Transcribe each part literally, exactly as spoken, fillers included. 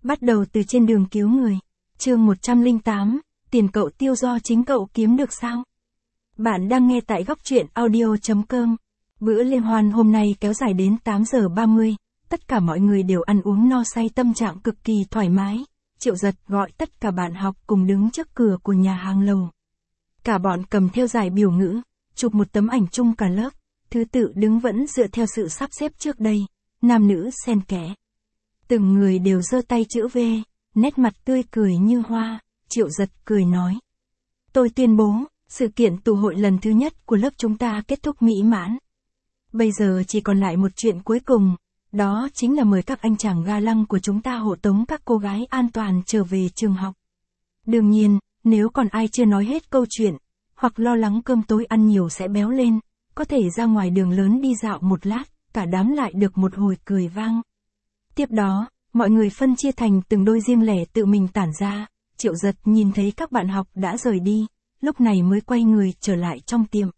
Bắt đầu từ trên đường cứu người. Chương một trăm lẻ tám, tiền cậu tiêu do chính cậu kiếm được sao? Bạn đang nghe tại góc truyện audio chấm com. Bữa liên hoan hôm nay kéo dài đến tám giờ ba mươi, tất cả mọi người đều ăn uống no say, tâm trạng cực kỳ thoải mái. Triệu Giật gọi tất cả bạn học cùng đứng trước cửa của nhà hàng lầu. Cả bọn cầm theo giải biểu ngữ, chụp một tấm ảnh chung cả lớp, thứ tự đứng vẫn dựa theo sự sắp xếp trước đây, nam nữ xen kẽ. Từng người đều giơ tay chữ V, nét mặt tươi cười như hoa. Triệu Giật cười nói: Tôi tuyên bố, sự kiện tụ hội lần thứ nhất của lớp chúng ta kết thúc mỹ mãn. Bây giờ chỉ còn lại một chuyện cuối cùng, đó chính là mời các anh chàng ga lăng của chúng ta hộ tống các cô gái an toàn trở về trường học. Đương nhiên, nếu còn ai chưa nói hết câu chuyện, hoặc lo lắng cơm tối ăn nhiều sẽ béo lên, có thể ra ngoài đường lớn đi dạo một lát, cả đám lại được một hồi cười vang. Tiếp đó, mọi người phân chia thành từng đôi riêng lẻ tự mình tản ra. Triệu Giật nhìn thấy các bạn học đã rời đi, lúc này mới quay người trở lại trong tiệm.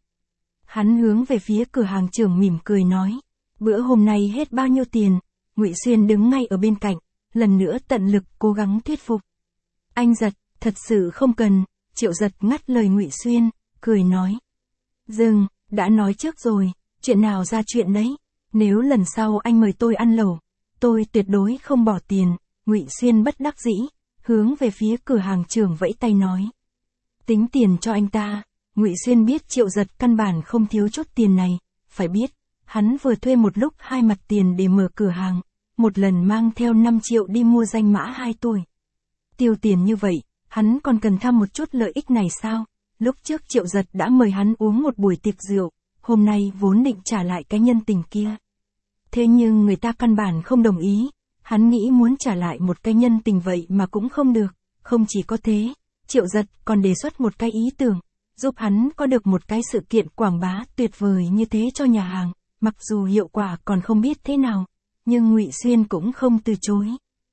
Hắn hướng về phía cửa hàng trưởng mỉm cười nói: Bữa hôm nay hết bao nhiêu tiền? Ngụy Xuyên đứng ngay ở bên cạnh, lần nữa tận lực cố gắng thuyết phục. Anh Giật, thật sự không cần. Triệu Giật ngắt lời Ngụy Xuyên, cười nói: Dừng, đã nói trước rồi, chuyện nào ra chuyện đấy. Nếu lần sau anh mời tôi ăn lẩu, tôi tuyệt đối không bỏ tiền. Ngụy Xuyên bất đắc dĩ, hướng về phía cửa hàng trưởng vẫy tay nói: Tính tiền cho anh ta. Ngụy Xuyên biết Triệu Giật căn bản không thiếu chút tiền này, phải biết, hắn vừa thuê một lúc hai mặt tiền để mở cửa hàng, một lần mang theo năm triệu đi mua danh mã hai tuổi. Tiêu tiền như vậy, hắn còn cần tham một chút lợi ích này sao? Lúc trước Triệu Giật đã mời hắn uống một buổi tiệc rượu, hôm nay vốn định trả lại cái nhân tình kia. Thế nhưng người ta căn bản không đồng ý, hắn nghĩ muốn trả lại một cái nhân tình vậy mà cũng không được. Không chỉ có thế, Triệu Giật còn đề xuất một cái ý tưởng, giúp hắn có được một cái sự kiện quảng bá tuyệt vời như thế cho nhà hàng, mặc dù hiệu quả còn không biết thế nào, nhưng Ngụy Xuyên cũng không từ chối.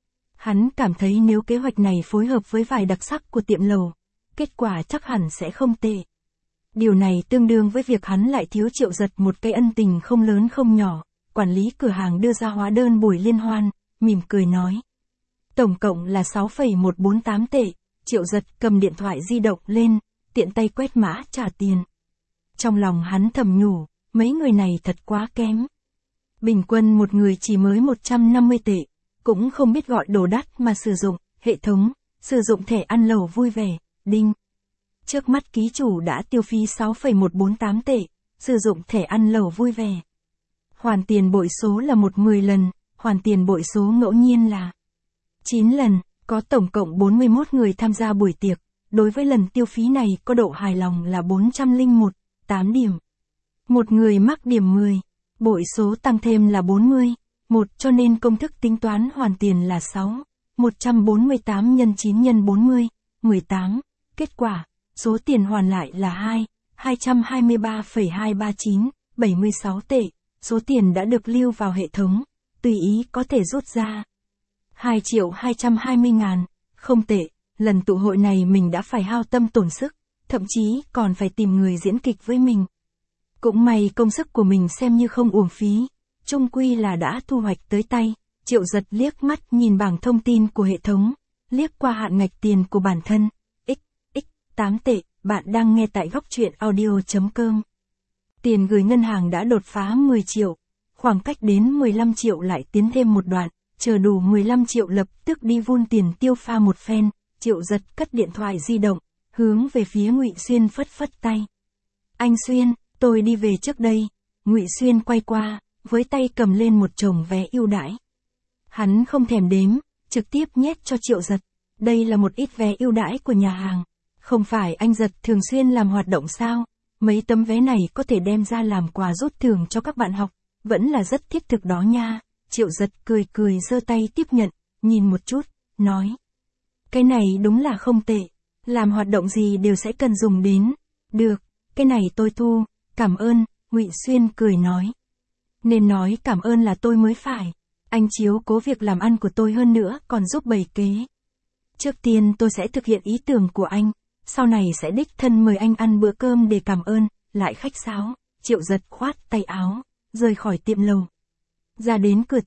Hắn cảm thấy nếu kế hoạch này phối hợp với vài đặc sắc của tiệm lẩu, kết quả chắc hẳn sẽ không tệ. Điều này tương đương với việc hắn lại thiếu Triệu Giật một cái ân tình không lớn không nhỏ. Quản lý cửa hàng đưa ra hóa đơn buổi liên hoan, mỉm cười nói: Tổng cộng là sáu phẩy một bốn tám tệ. Triệu Giật cầm điện thoại di động lên, tiện tay quét mã trả tiền. Trong lòng hắn thầm nhủ, mấy người này thật quá kém. Bình quân một người chỉ mới một trăm năm mươi tệ, cũng không biết gọi đồ đắt mà sử dụng hệ thống, sử dụng thẻ ăn lẩu vui vẻ, đinh. Trước mắt ký chủ đã tiêu phí sáu phẩy một bốn tám tệ, sử dụng thẻ ăn lẩu vui vẻ. Hoàn tiền bội số là một mười lần, hoàn tiền bội số ngẫu nhiên là chín lần, có tổng cộng bốn mươi mốt người tham gia buổi tiệc. Đối với lần tiêu phí này có độ hài lòng là bốn trăm lẻ một, tám điểm. Một người mắc điểm mười, bội số tăng thêm là bốn mươi, một cho nên công thức tính toán hoàn tiền là sáu, một trăm bốn mươi tám nhân chín nhân bốn mươi, mười tám. Kết quả, số tiền hoàn lại là hai, hai trăm hai mươi ba phẩy hai ba chín, bảy mươi sáu tệ. Số tiền đã được lưu vào hệ thống, tùy ý có thể rút ra. hai triệu hai trăm hai mươi ngàn, không tệ, lần tụ hội này mình đã phải hao tâm tổn sức, thậm chí còn phải tìm người diễn kịch với mình. Cũng may công sức của mình xem như không uổng phí, chung quy là đã thu hoạch tới tay. Triệu Giật liếc mắt nhìn bảng thông tin của hệ thống, liếc qua hạn ngạch tiền của bản thân, x, x, tám tệ, bạn đang nghe tại góc truyện audio chấm com. Tiền gửi ngân hàng đã đột phá mười triệu, khoảng cách đến mười lăm triệu lại tiến thêm một đoạn, chờ đủ mười lăm triệu lập tức đi vun tiền tiêu pha một phen. Triệu Giật cất điện thoại di động, hướng về phía Ngụy Xuyên phất phất tay. Anh Xuyên, tôi đi về trước đây. Ngụy Xuyên quay qua, với tay cầm lên một chồng vé ưu đãi. Hắn không thèm đếm, trực tiếp nhét cho Triệu Giật. Đây là một ít vé ưu đãi của nhà hàng. Không phải anh Giật thường xuyên làm hoạt động sao? Mấy tấm vé này có thể đem ra làm quà rút thưởng cho các bạn học, vẫn là rất thiết thực đó nha. Triệu Giật cười cười giơ tay tiếp nhận, nhìn một chút, nói: Cái này đúng là không tệ, làm hoạt động gì đều sẽ cần dùng đến. Được, cái này tôi thu, cảm ơn. Ngụy Xuyên cười nói: Nên nói cảm ơn là tôi mới phải, anh chiếu cố việc làm ăn của tôi hơn nữa còn giúp bày kế. Trước tiên tôi sẽ thực hiện ý tưởng của anh, sau này sẽ đích thân mời anh ăn bữa cơm để cảm ơn. Lại khách sáo, Triệu Giật khoát tay áo, rời khỏi tiệm lầu. Ra đến cửa tiệm,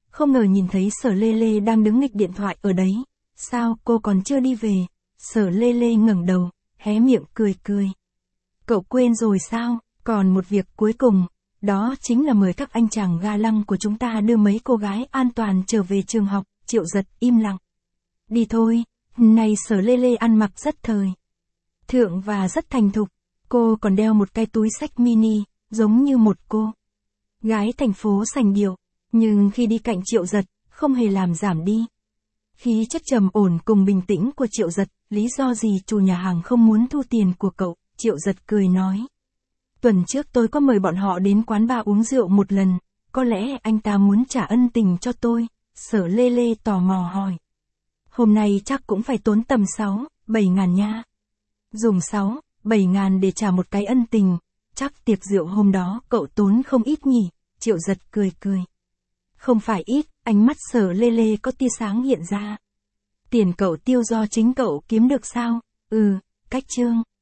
không ngờ nhìn thấy Sở Lê Lê đang đứng nghịch điện thoại ở đấy. Sao cô còn chưa đi về? Sở Lê Lê ngẩng đầu, hé miệng cười cười. Cậu quên rồi sao? Còn một việc cuối cùng, đó chính là mời các anh chàng ga lăng của chúng ta đưa mấy cô gái an toàn trở về trường học. Triệu Giật im lặng. Đi thôi, này Sở Lê Lê ăn mặc rất thời thượng và rất thành thục. Cô còn đeo một cái túi xách mini, giống như một cô gái thành phố sành điệu. Nhưng khi đi cạnh Triệu Giật, không hề làm giảm đi khí chất trầm ổn cùng bình tĩnh của Triệu Giật. Lý do gì chủ nhà hàng không muốn thu tiền của cậu? Triệu Giật cười nói. Tuần trước tôi có mời bọn họ đến quán bar uống rượu một lần, có lẽ anh ta muốn trả ân tình cho tôi. Sở Lê Lê tò mò hỏi. Hôm nay chắc cũng phải tốn tầm sáu, bảy ngàn nha. Dùng sáu, bảy ngàn để trả một cái ân tình, chắc tiệc rượu hôm đó cậu tốn không ít nhỉ? Triệu Giật cười cười. Không phải ít, ánh mắt Sở Lê Lê có tia sáng hiện ra. Tiền cậu tiêu do chính cậu kiếm được sao? Ừ, cách trương.